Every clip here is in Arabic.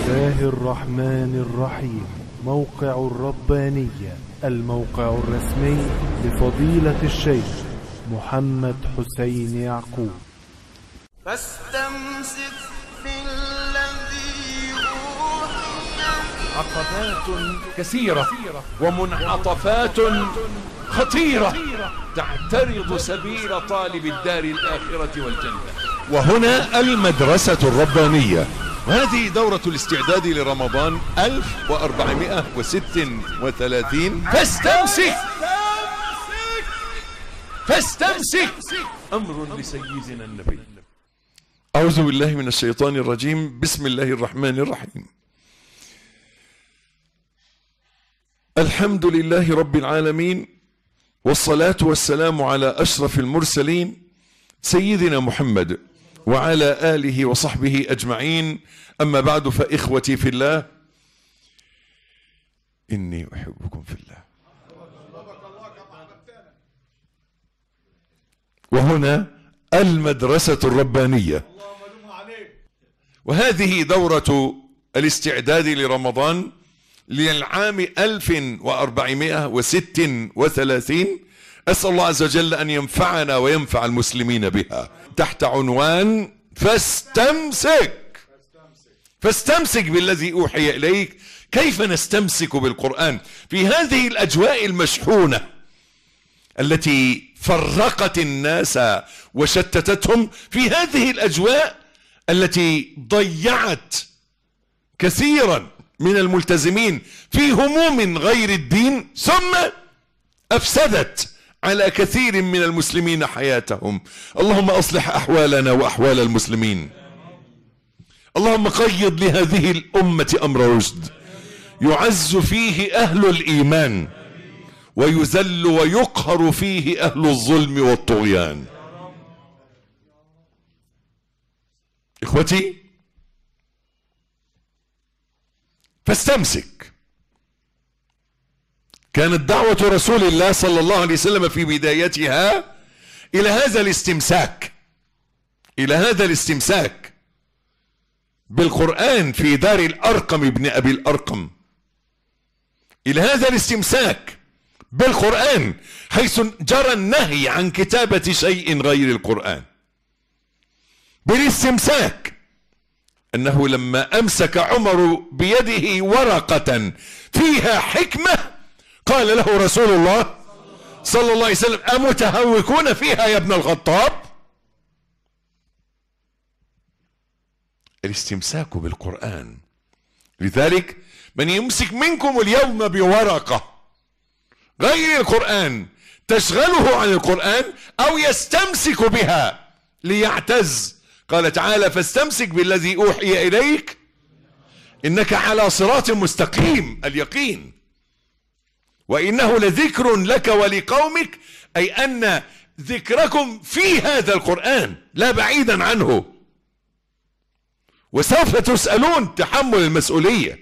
الله الرحمن الرحيم. موقع الربانية، الموقع الرسمي لفضيلة الشيخ محمد حسين يعقوب. فاستمسك بالذي أوحي. عقبات كثيرة ومنعطفات خطيرة تعترض سبيل طالب الدار الآخرة والجنة. وهنا المدرسة الربانية، وهذه دورة الاستعداد لرمضان 1436. فاستمسك أمر لسيدنا النبي. أعوذ بالله من الشيطان الرجيم. بسم الله الرحمن الرحيم. الحمد لله رب العالمين، والصلاة والسلام على أشرف المرسلين سيدنا محمد وعلى آله وصحبه أجمعين. أما بعد، فإخوتي في الله، إني أحبكم في الله. وهنا المدرسة الربانية، وهذه دورة الاستعداد لرمضان للعام 1436. أسأل الله عز وجل أن ينفعنا وينفع المسلمين بها، تحت عنوان فاستمسك بالذي أوحي إليك. كيف نستمسك بالقرآن في هذه الأجواء المشحونة التي فرقت الناس وشتتتهم، في هذه الأجواء التي ضيعت كثيرا من الملتزمين في هموم غير الدين، ثم أفسدت على كثير من المسلمين حياتهم. اللهم أصلح أحوالنا وأحوال المسلمين. اللهم قيض لهذه الأمة أمر رشد يعز فيه أهل الإيمان، ويذل ويقهر فيه أهل الظلم والطغيان. إخوتي، فاستمسك. كانت دعوة رسول الله صلى الله عليه وسلم في بدايتها إلى هذا الاستمساك بالقرآن في دار الأرقم ابن أبي الأرقم، إلى هذا الاستمساك بالقرآن، حيث جرى النهي عن كتابة شيء غير القرآن. بالاستمساك أنه لما أمسك عمر بيده ورقة فيها حكمة، قال له رسول الله صلى الله عليه وسلم: أمتهوكون فيها يا ابن الخطاب؟ الاستمساك بالقرآن. لذلك من يمسك منكم اليوم بورقة غير القرآن تشغله عن القرآن، أو يستمسك بها ليعتز، قال تعالى: فاستمسك بالذي أوحي إليك إنك على صراط مستقيم. اليقين. وإنه لذكر لك ولقومك، أي أن ذكركم في هذا القرآن لا بعيدا عنه، وسوف تسألون، تحمل المسؤولية.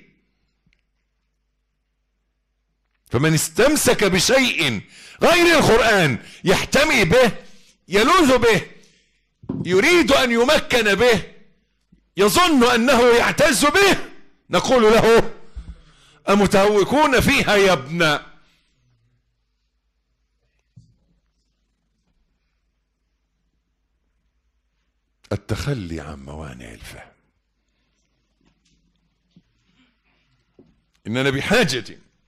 فمن استمسك بشيء غير القرآن يحتمي به، يلوذ به، يريد أن يمكن به، يظن أنه يعتز به، نقول له: أمتهوكون فيها يا ابن. التخلي عن موانع الفهم. إننا بحاجة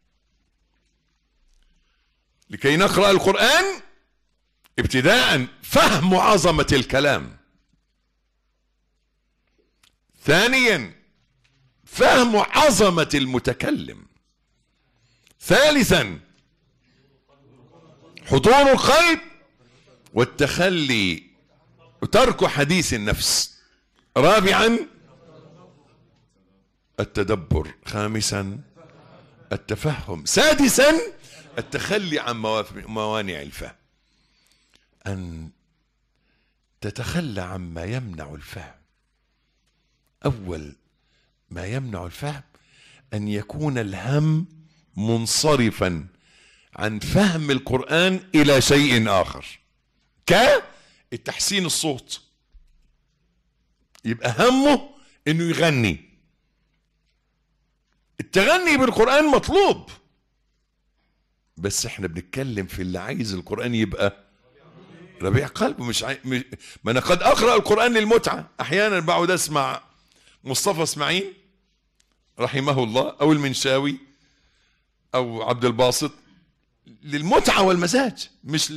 لكي نقرأ القرآن ابتداء فهم عظمة الكلام، ثانيا فهم عظمة المتكلم، ثالثا حضور القلب والتخلي وترك حديث النفس، رابعا التدبر، خامسا التفهم، سادسا التخلي عن موانع الفهم. أن تتخلى عما يمنع الفهم. أول ما يمنع الفهم أن يكون الهم منصرفا عن فهم القرآن إلى شيء آخر، كالتحسين الصوت. يبقى همه إنه يغني، التغني بالقرآن مطلوب، بس احنا بنتكلم في اللي عايز القرآن يبقى ربيع قلبه. ما انا قد اقرأ القرآن للمتعة. احيانا بقعد اسمع مصطفى اسماعيل رحمه الله او المنشاوي او عبد الباسط للمتعة والمزاج، مش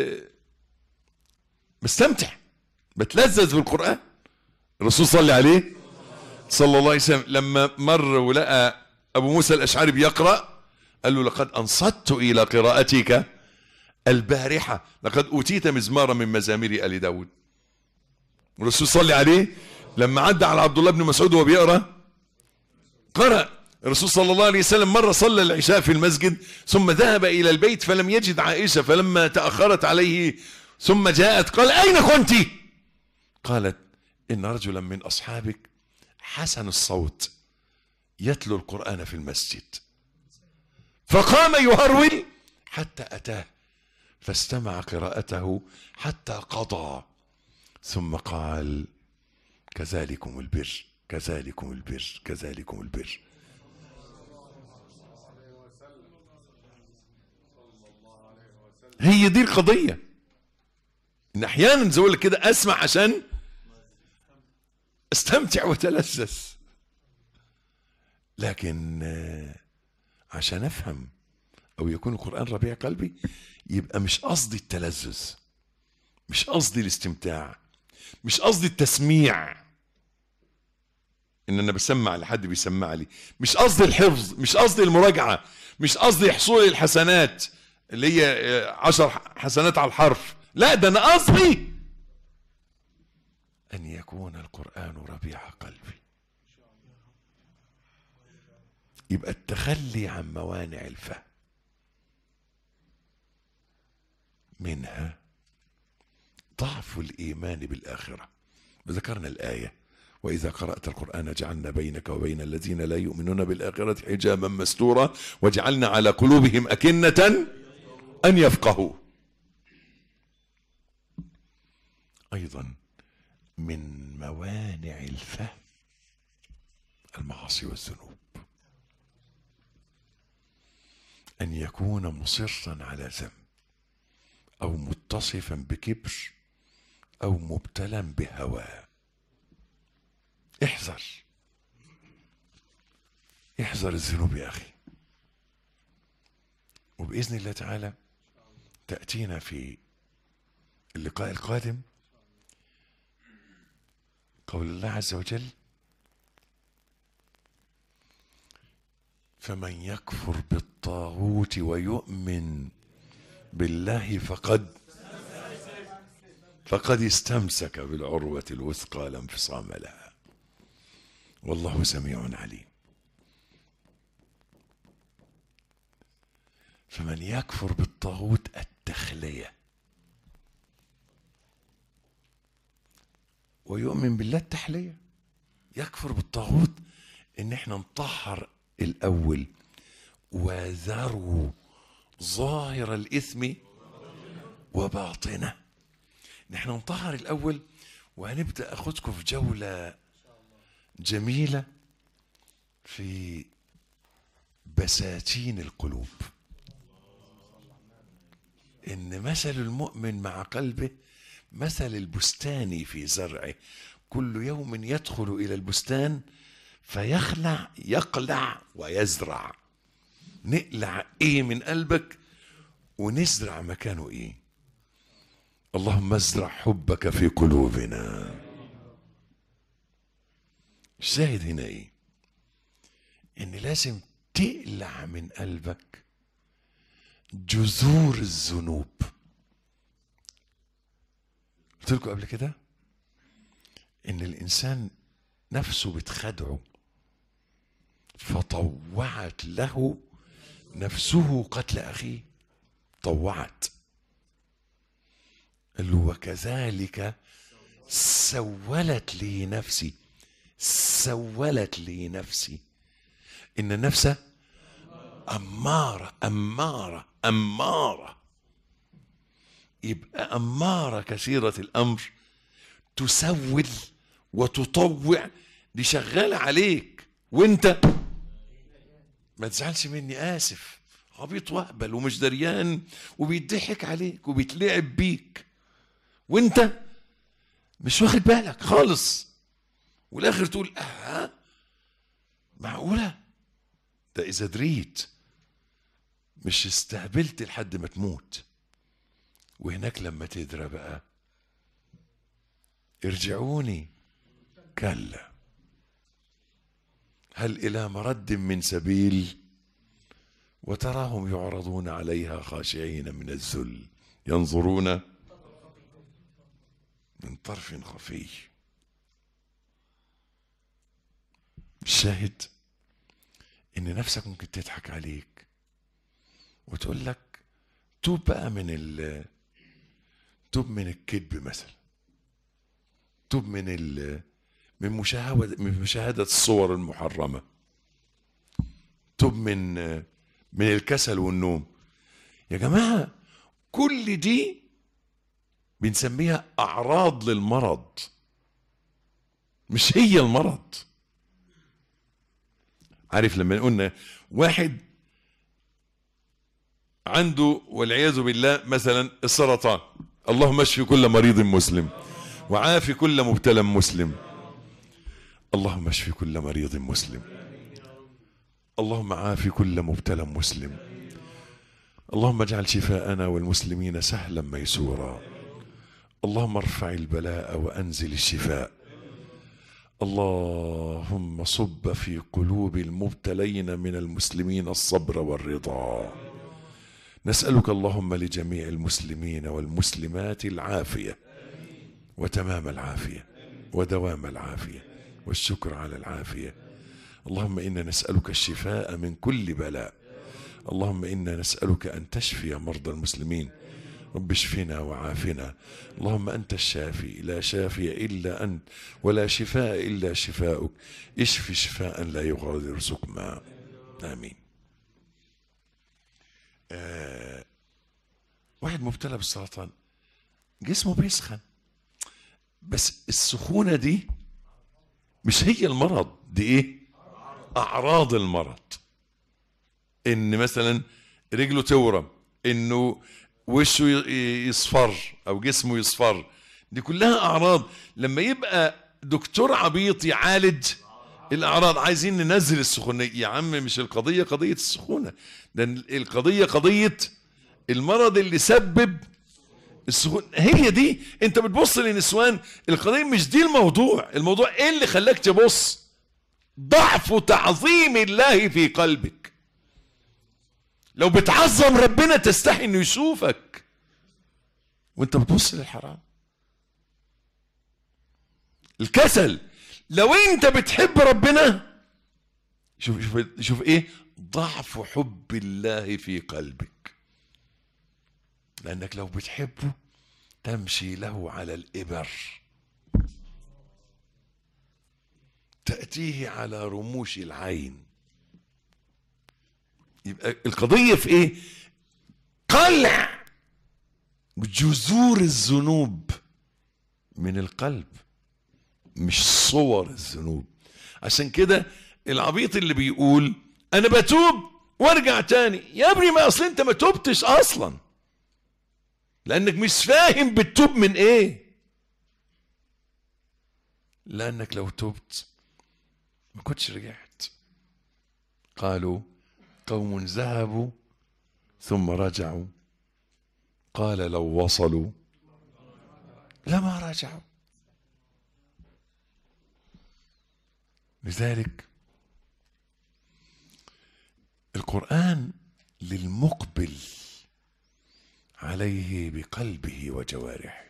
بستمتع، بتلذذ بالقرآن. الرسول صلى عليه صلى الله عليه وسلم لما مر ولقى ابو موسى الاشعري بيقرأ قال له لقد انصت الى قراءتك البارحة، لقد اوتيت مزمارا من مزامير ال داود. الرسول صلى عليه لما عدى على عبد الله بن مسعود وهو بيقرأ قرأ. الرسول صلى الله عليه وسلم مرة صلى العشاء في المسجد ثم ذهب إلى البيت فلم يجد عائشة، فلما تأخرت عليه ثم جاءت قال أين كنت؟ قالت إن رجلا من أصحابك حسن الصوت يتلو القرآن في المسجد، فقام يهرول حتى أتاه فاستمع قراءته حتى قضى ثم قال كذلكم البر كذلكم البر كذلكم البر. هي دي القضية، ان احيانا زي لك كده اسمع عشان استمتع وتلذذ، لكن عشان افهم او يكون القرآن ربيع قلبي يبقى مش قصدي التلذذ، مش قصدي الاستمتاع، مش قصدي التسميع ان انا بسمع لحد بيسمع لي، مش قصدي الحفظ، مش قصدي المراجعة، مش قصدي حصول الحسنات اللي هي 10 حسنات على الحرف، لا ده انا قصدي ان يكون القرآن ربيع قلبي. يبقى التخلي عن موانع الفهم، منها ضعف الإيمان بالآخرة. وذكرنا الآية وإذا قرأت القرآن جعلنا بينك وبين الذين لا يؤمنون بالآخرة حجابا مستورا وجعلنا على قلوبهم أكنة أن يفقهوا. أيضا من موانع الفهم المعاصي والذنوب، أن يكون مصرا على ذنب أو متصفا بكبر أو مبتلا بهوى. احذر احذر الذنوب يا أخي. وبإذن الله تعالى تأتينا في اللقاء القادم قول الله عز وجل فمن يكفر بالطاغوت ويؤمن بالله فقد استمسك بالعروة الوثقى لا انفصام لها والله سميع عليم. فمن يكفر بالطاغوت التخلية ويؤمن بالله التحلية. يكفر بالطاغوت ان احنا نطهر الاول وذروا ظاهر الاثم وباطنه. نحن نطهر الاول وهنبدأ اخدكم في جولة جميلة في بساتين القلوب. ان مثل المؤمن مع قلبه مثل البستان في زرعه، كل يوم يدخل الى البستان يقلع ويزرع. نقلع ايه من قلبك ونزرع مكانه ايه. اللهم ازرع حبك في قلوبنا. الشاهد هنا ايه؟ ان لازم تقلع من قلبك جذور الذنوب. قلت لكم قبل كده ان الانسان نفسه بتخدعه، فطوعت له نفسه قتل اخيه. طوعت، قال له وكذلك سولت لي نفسي. سولت لي نفسي. ان النفس اماره. يبقى اماره كثيره الامر، تسول وتطوع، دي شغاله عليك وانت ما تزعلش مني، آسف، عبيط وهبل ومش دريان وبيضحك عليك وبيتلعب بيك وانت مش واخد بالك خالص، والاخر تقول معقولة؟ ده اذا دريت مش استهبلت لحد ما تموت. وهناك لما تدرى بقى ارجعوني كلا هل إلى مرد من سبيل وتراهم يعرضون عليها خاشعين من الذل ينظرون من طرف خفي. الشاهد إن نفسك ممكن تضحك عليك وتقول لك توب بقى توب من الكذب مثلا، توب من مشاهدة الصور المحرمة، توب من الكسل والنوم. يا جماعة كل دي بنسميها أعراض للمرض، مش هي المرض. عارف لما قلنا واحد عنده والعياذ بالله مثلا السرطان، اللهم اشفي كل مريض مسلم وعافي كل مبتلى مسلم، اللهم اشفي كل مريض مسلم، اللهم عافي كل مبتلى مسلم، اللهم اجعل شفاءنا والمسلمين سهلا ميسورا، اللهم ارفع البلاء وانزل الشفاء، اللهم صب في قلوب المبتلين من المسلمين الصبر والرضا. نسألك اللهم لجميع المسلمين والمسلمات العافية وتمام العافية ودوام العافية والشكر على العافية. اللهم إنا نسألك الشفاء من كل بلاء، اللهم إنا نسألك أن تشفي مرضى المسلمين، رب اشفنا وعافنا، اللهم أنت الشافي لا شافي إلا أنت ولا شفاء إلا شفاؤك، اشف شفاء لا يغادر سقما، آمين. واحد مبتلى بالسرطان جسمه بيسخن، بس السخونة دي مش هي المرض، دي ايه؟ اعراض المرض. ان مثلا رجله تورم، انه وشه يصفر او جسمه يصفر، دي كلها اعراض. لما يبقى دكتور عبيط يعالج الاعراض، عايزين ننزل السخونية، يا عم مش القضية قضية السخونة، ده القضية قضية المرض اللي سبب السخونة. هي دي انت بتبص للنسوان، القضية مش دي الموضوع، الموضوع ايه اللي خلاك تبص؟ ضعف تعظيم الله في قلبك. لو بتعظم ربنا تستحي انه يشوفك وانت بتبص للحرام. الكسل، لو انت بتحب ربنا، شوف ايه ضعف حب الله في قلبك، لانك لو بتحبه تمشي له على الإبر، تأتيه على رموش العين. يبقى القضية في ايه؟ قلع جذور الذنوب من القلب، مش صور الذنوب. عشان كده العبيط اللي بيقول انا بتوب وارجع تاني، يا ابني ما اصل انت ما توبتش اصلا، لانك مش فاهم بتتوب من ايه. لانك لو توبت ما كنتش رجعت. قالوا قوم ذهبوا ثم رجعوا، قال لو وصلوا لما رجعوا. لذلك القرآن للمقبل عليه بقلبه وجوارحه.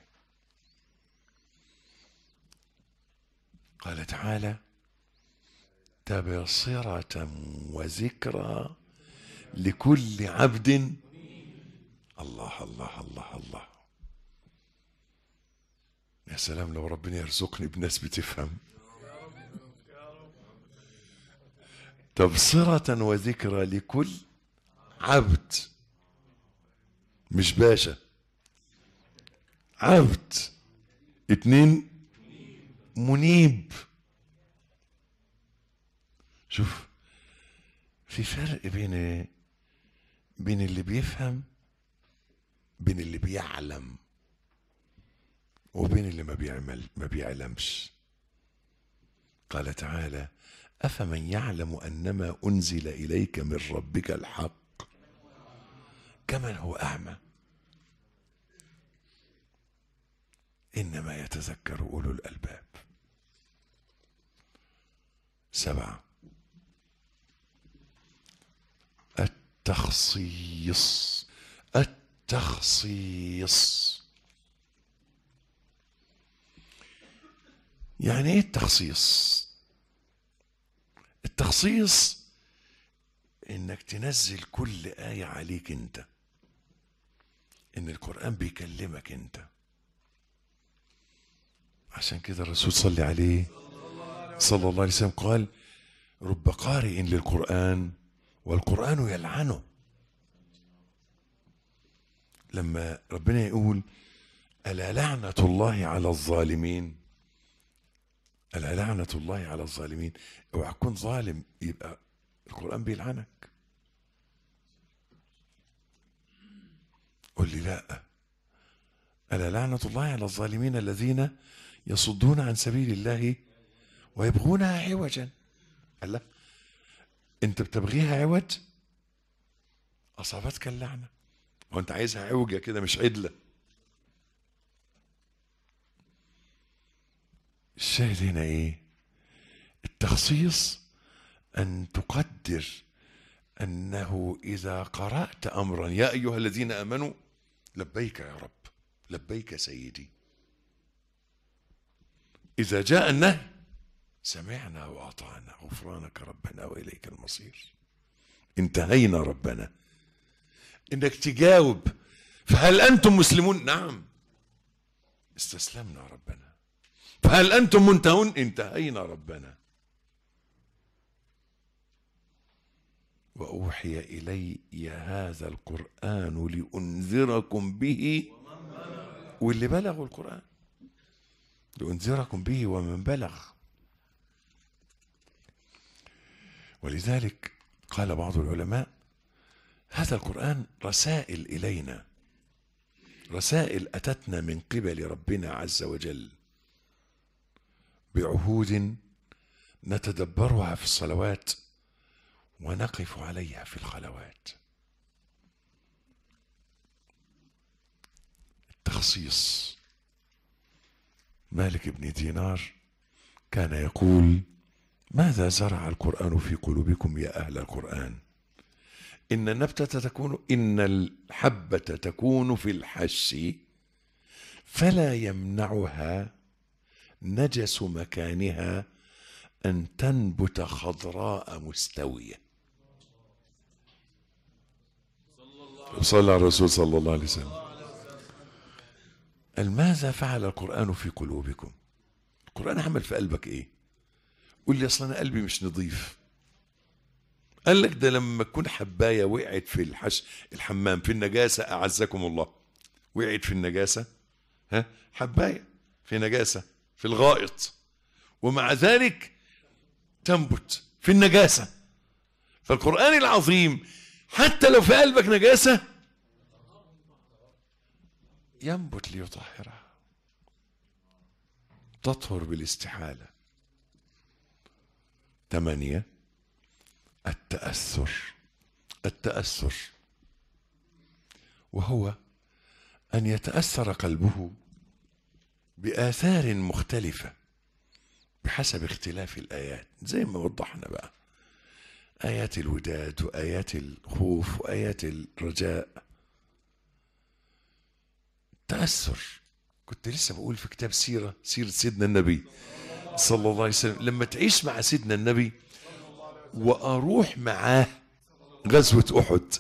قال تعالى تبصرة وذكرى لكل عبد. الله الله الله الله، يا سلام لو ربنا يرزقني بناس بتفهم. تبصرة وذكرى لكل عبد، مش باشا، عبد. 2 منيب. شوف في فرق بين اللي بيفهم، بين اللي بيعلم، وبين اللي ما بيعلمش. قال تعالى: أفمن يعلم أنما أنزل إليك من ربك الحق كمن هو أعمى إنما يتذكر أولو الألباب. 7. التخصيص. يعني ايه التخصيص؟ التخصيص انك تنزل كل آية عليك انت، ان القرآن بيكلمك انت. عشان كده الرسول صلى عليه صلى الله عليه وسلم قال: رب قارئ للقرآن والقرآن يلعنه. لما ربنا يقول: ألا لعنة الله على الظالمين، ألا لعنة الله على الظالمين، اوعى تكون ظالم يبقى القرآن بيلعنك. قل لي لا، ألا لعنة الله على الظالمين الذين يصدون عن سبيل الله ويبغونها عوجا. الله، انت بتبغيها عوج أصابتك اللعنة، وانت عايزها عوجة كده مش عدلة. الشاهد هنا ايه؟ التخصيص ان تقدر انه اذا قرأت امرا: يا ايها الذين امنوا لبيك يا رب، لبيك سيدي. اذا جاء النهي: سمعنا واطعنا غفرانك ربنا واليك المصير. انتهينا ربنا. انك تجاوب: فهل انتم مسلمون؟ نعم. استسلمنا ربنا. فهل انتم منتهون؟ انتهينا ربنا. واوحي الي هذا القرآن لانذركم به، واللي بلغوا القرآن لانذركم به ومن بلغ. ولذلك قال بعض العلماء: هذا القرآن رسائل إلينا، رسائل أتتنا من قبل ربنا عز وجل بعهود نتدبرها في الصلوات ونقف عليها في الخلوات. التخصيص. مالك بن دينار كان يقول: ماذا زرع القرآن في قلوبكم يا أهل القرآن؟ إن الحبة تكون في الحش فلا يمنعها نجس مكانها أن تنبت خضراء مستوية. صلى على الرسول صلى الله عليه وسلم. ماذا فعل القرآن في قلوبكم؟ القرآن عمل في قلبك إيه؟ قل لي: أصلا أنا قلبي مش نظيف. قال لك: ده لما تكون حباية وقعت في الحمام في النجاسة، أعزكم الله، وقعت في النجاسة، حباية في نجاسة في الغائط، ومع ذلك تنبت في النجاسة. فالقرآن العظيم حتى لو في قلبك نجاسة ينبت ليطهرها، تطهر بالاستحالة. 8. التأثر، وهو أن يتأثر قلبه بآثار مختلفة بحسب اختلاف الآيات، زي ما وضحنا بقى، آيات الوداد وآيات الخوف وآيات الرجاء. تأثر. كنت لسه بقول في كتاب سيرة سيدنا النبي صلى الله عليه وسلم، لما تعيش مع سيدنا النبي وأروح معاه غزوة أحد،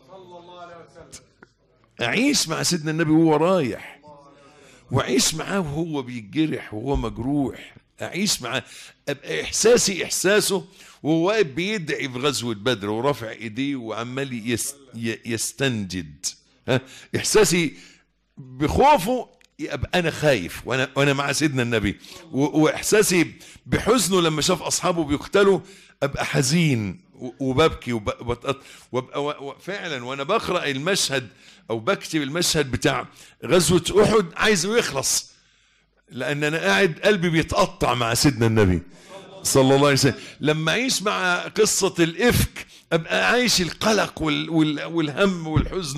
أعيش مع سيدنا النبي وهو رايح، وأعيش معاه وهو بيتجرح وهو مجروح، أعيش معاه أبقى إحساسي إحساسه وهو واقف بيدعي في غزوة بدر ورافع إيديه وعمال يستنجد، إحساسي بخوفه يبقى أنا خايف وأنا مع سيدنا النبي، وإحساسي بحزنه لما شاف أصحابه بيقتلوا أبقى حزين وببكي وابقى فعلا وانا بقرا المشهد او بكتب المشهد بتاع غزوه احد عايزه يخلص، لان انا قاعد قلبي بيتقطع مع سيدنا النبي صلى الله عليه وسلم. لما اعيش مع قصه الافك ابقى عايش القلق والهم والحزن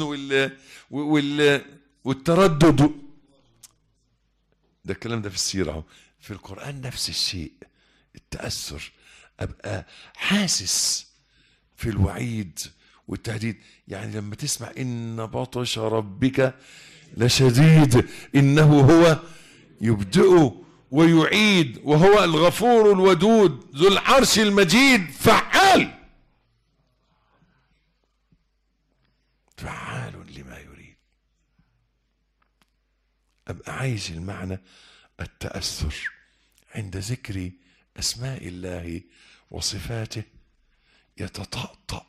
والتردد. ده الكلام ده في السيره. في القرآن نفس الشيء، التأثر، أبقى حاسس في الوعيد والتهديد. يعني لما تسمع إن بطش ربك لشديد إنه هو يبدئ ويعيد وهو الغفور الودود ذو العرش المجيد فعال لما يريد. أبقى عايز المعنى التأثر عند ذكر أسماء الله وصفاته، يتطأطأ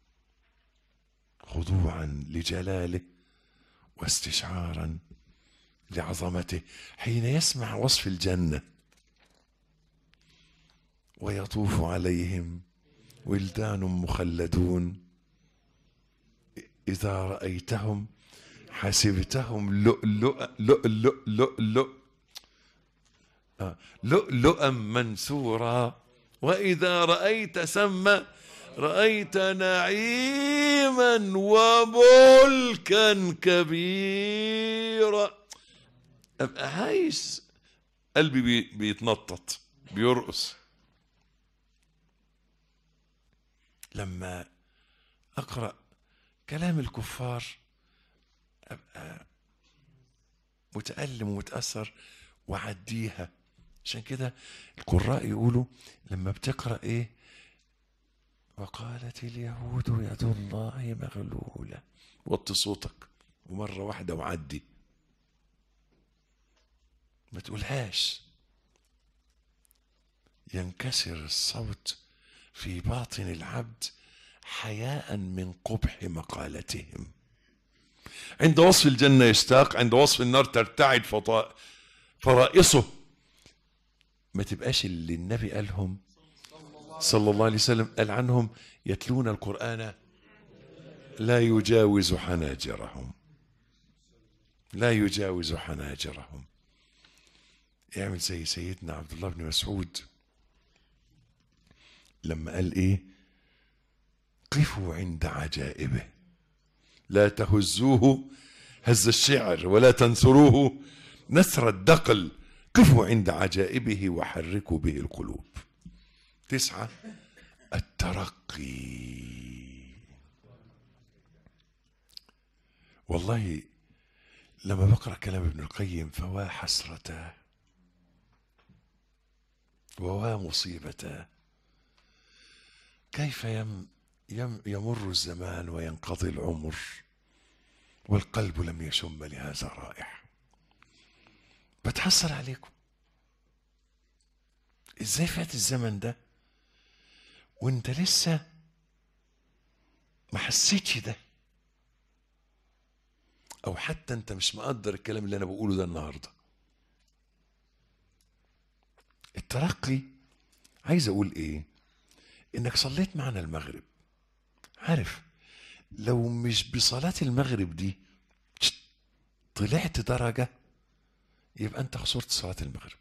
خضوعا لجلاله واستشعارا لعظمته. حين يسمع وصف الجنة ويطوف عليهم ولدان مخلدون إذا رأيتهم حسبتهم لؤلؤا منثورا وإذا رأيت ثم رأيت نعيما وملكا كبيرا. أبقى عايز قلبي بيتنطط بيرقص لما أقرأ كلام الكفار، أبقى متألم ومتأثر وعديها. عشان كده القراء يقولوا لما بتقرأ ايه، وقالت اليهود يد الله مغلولة، وطي صوتك ومرة واحدة وعدي، ما تقولهاش، ينكسر الصوت في باطن العبد حياء من قبح مقالتهم. عند وصف الجنة يشتاق، عند وصف النار ترتعد فرائصه. ما تبقاش اللي النبي قالهم صلى الله عليه وسلم قال عنهم يتلون القرآن لا يجاوز حناجرهم، لا يجاوز حناجرهم. يعمل زي سيدنا عبد الله بن مسعود لما قال ايه، قفوا عند عجائبه لا تهزوه هز الشعر ولا تنثروه نثر الدقل، قفوا عند عجائبه وحركوا به القلوب. 9 الترقي. والله لما بقرأ كلام ابن القيم فوا حسرته ووا مصيبته، كيف يمر الزمان وينقضي العمر والقلب لم يشم لهذا رائحة. بتحسر عليكم ازاي فات الزمن ده وانت لسه ما حسيتش ده، او حتى انت مش مقدر الكلام اللي انا بقوله ده النهارده. الترقي عايز اقول ايه، انك صليت معنا المغرب، عارف لو مش بصلاة المغرب دي طلعت درجة يبقى انت خسرت صلاة المغرب.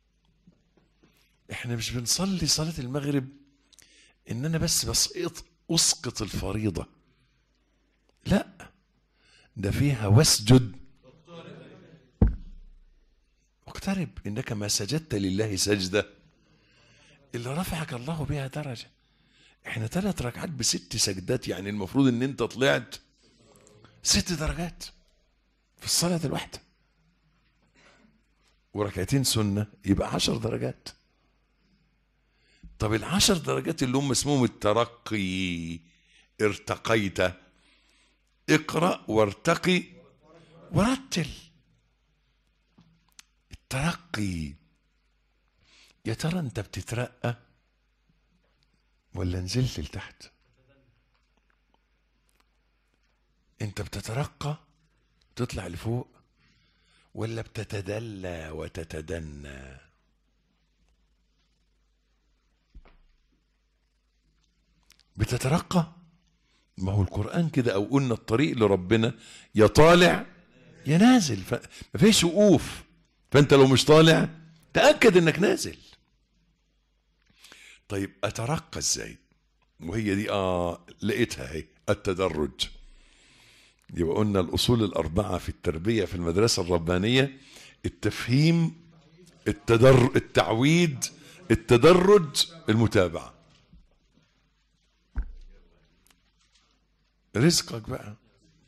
احنا مش بنصلي صلاة المغرب ان انا بس اسقط الفريضة، لا، ده فيها واسجد واقترب انك ما سجدت لله سجدة اللي رفعك الله بها درجة. احنا 3 ركعات ب6 سجدات، يعني المفروض ان انت طلعت 6 درجات في الصلاة الواحدة، وركعتين سنة يبقى 10 درجات. طب ال10 درجات اللي هم اسمهم الترقي، ارتقيت، اقرأ وارتقي ورتل. الترقي، يا ترى انت بتترقى ولا نزلت لتحت؟ انت بتترقى تطلع لفوق ولا بتتدلى وتتدنى؟ بتترقى. ما هو القرآن كده، او قلنا الطريق لربنا يا طالع يا نازل، ما فيش وقوف. فانت لو مش طالع تأكد انك نازل. طيب اترقى ازاي؟ وهي دي لقيتها اهي، التدرج. يبقى قلنا الاصول الاربعه في التربيه في المدرسه الربانيه: التفهيم، التعويد، التدرج، المتابعه. رزقك بقى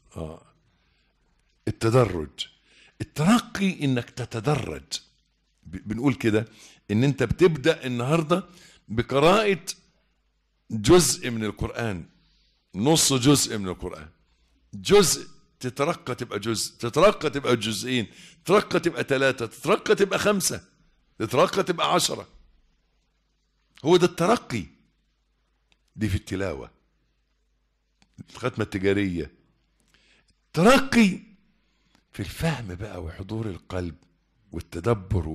التدرج. الترقي انك تتدرج. بنقول كده ان انت بتبدأ النهاردة بقراءة جزء من القرآن، نص جزء من القرآن، جزء، تترقى تبقى جزء، تترقى تبقى جزئين، تترقى تبقى 3، تترقى تبقى 5، تترقى تبقى 10. هو ده الترقي. دي في التلاوة، الختمة التجارية. ترقي في الفهم بقى وحضور القلب والتدبر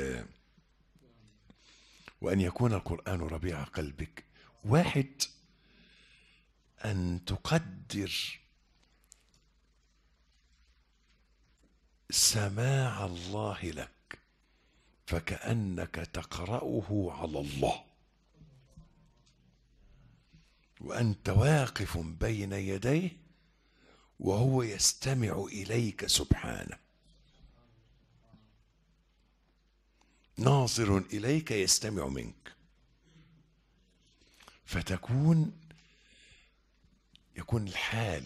وأن يكون القرآن ربيع قلبك. واحد، أن تقدر سماع الله لك فكأنك تقرأه على الله، وأنت واقف بين يديه وهو يستمع إليك سبحانه، ناظر إليك يستمع منك. يكون الحال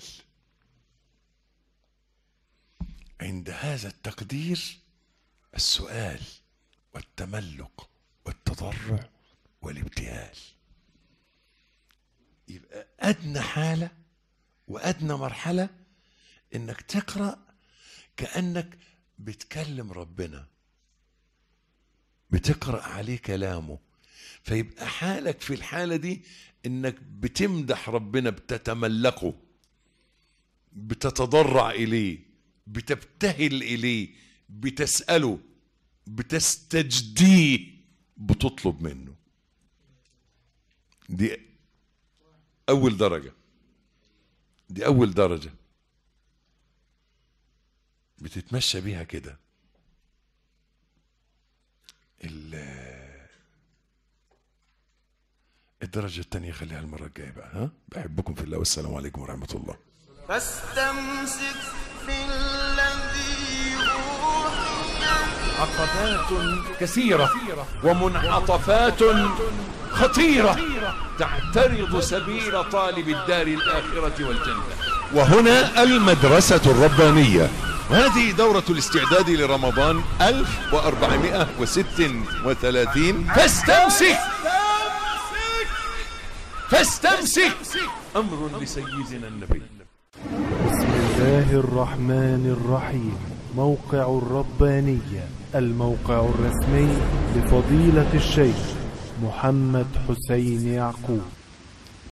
عند هذا التقدير السؤال والتملق والتضرع والابتهال. يبقى أدنى حالة وأدنى مرحلة إنك تقرأ كأنك بتكلم ربنا، بتقرأ عليه كلامه. فيبقى حالك في الحالة دي إنك بتمدح ربنا، بتتملقه، بتتضرع إليه، بتبتهل إليه، بتسأله، بتستجديه، بتطلب منه. دي أول درجة، دي أول درجة بتتمشى بيها كده. الدرجة الثانية خليها المرة الجاية بقى. ها، بحبكم في الله، والسلام عليكم ورحمة الله. فاستمسك بالذي أوحي. عقبات كثيرة ومنعطفات خطيرة تعترض سبيل طالب الدار الآخرة والجنة. وهنا المدرسة الربانية، وهذه دورة الاستعداد لرمضان 1436. فاستمسك أمر لسيدنا النبي. بسم الله الرحمن الرحيم. موقع الربانية، الموقع الرسمي لفضيلة الشيخ محمد حسين يعقوب.